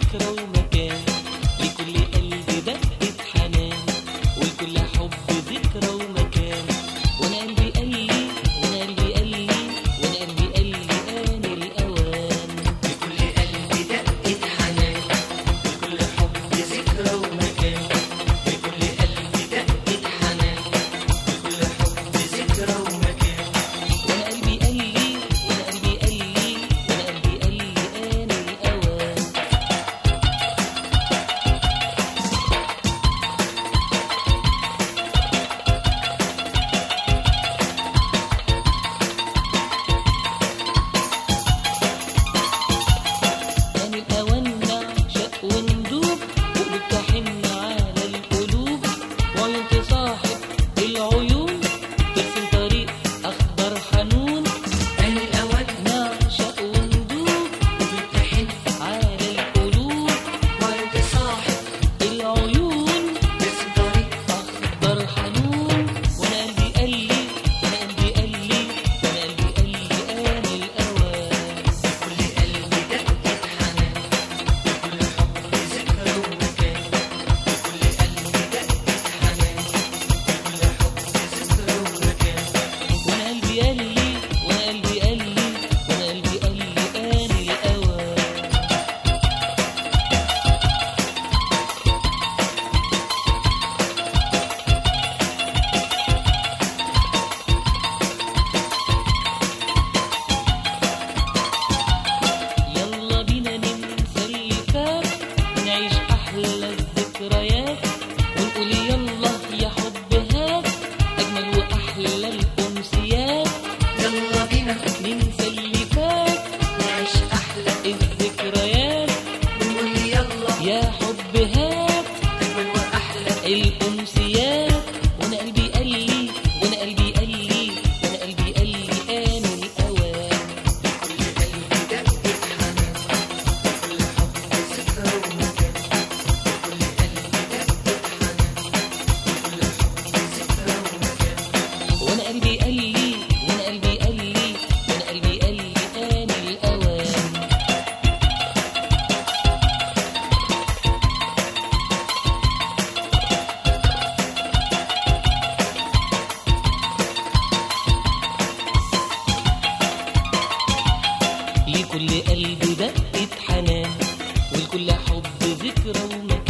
ذكرى ومكان، لكل قلب دقة حنان، ولكل حب ذكرى ومكان. وانا قلبي قال لي وانا قلبي قال لي وانا قلبي قال لي آن الأوان، لكل قلب دقة حنان، لكل حب ذكرى ومكان، لكل قلب دقة حنان، لكل حب ذكرى ومكان. وانا قلبي قال لي وانا قلبي قال لي وانا قلبي قال لي آن الأوان. آن الأوان نعشق وندوب، وقلوب تحن على القلوب، وعيون تصاحب العيون، ترسم طريق أخضر حنون. آن الأوان نعشق وندوب، وقلوب تحن على القلوب، وعيون تصاحب العيون، ترسم طريق أخضر حنون. وانا قلبي قال لي وانا قلبي قال لي وانا قلبي قال لي آن الأوان، لكل قلب دقة حنان، لكل حب ذكرى ومكان، لكل قلب دقة حنان، لكل حب ذكرى ومكان. وانا قلبي قال لي وانا قلبي قال لي وانا قلبي قال لي آن الأوان. يلا بينا ننسى اللي فات، ونعيش أحلى الذكريات، ونقول يلا يا حب هات أجمل وأحلى الأمسيات. يلا بينا ننسى اللي فات، نعيش أحلى الذكريات، ونقول يلا يا حب هات أجمل وأحلى الأمسيات. وانا قلبي قال لي وانا قلبي قال لي وانا قلبي قال لي آن الأوان، لكل قلب دقة حنان، لكل حب ذكرى ومكان، لكل قلب دقة حنان، لكل حب ذكرى ومكان. وانا قلبي قال لي وانا قلبي قال لي وانا قلبي قال لي آن الأوان. لكل قلب دقة حنان، ولكل حب ذكرى ومكان.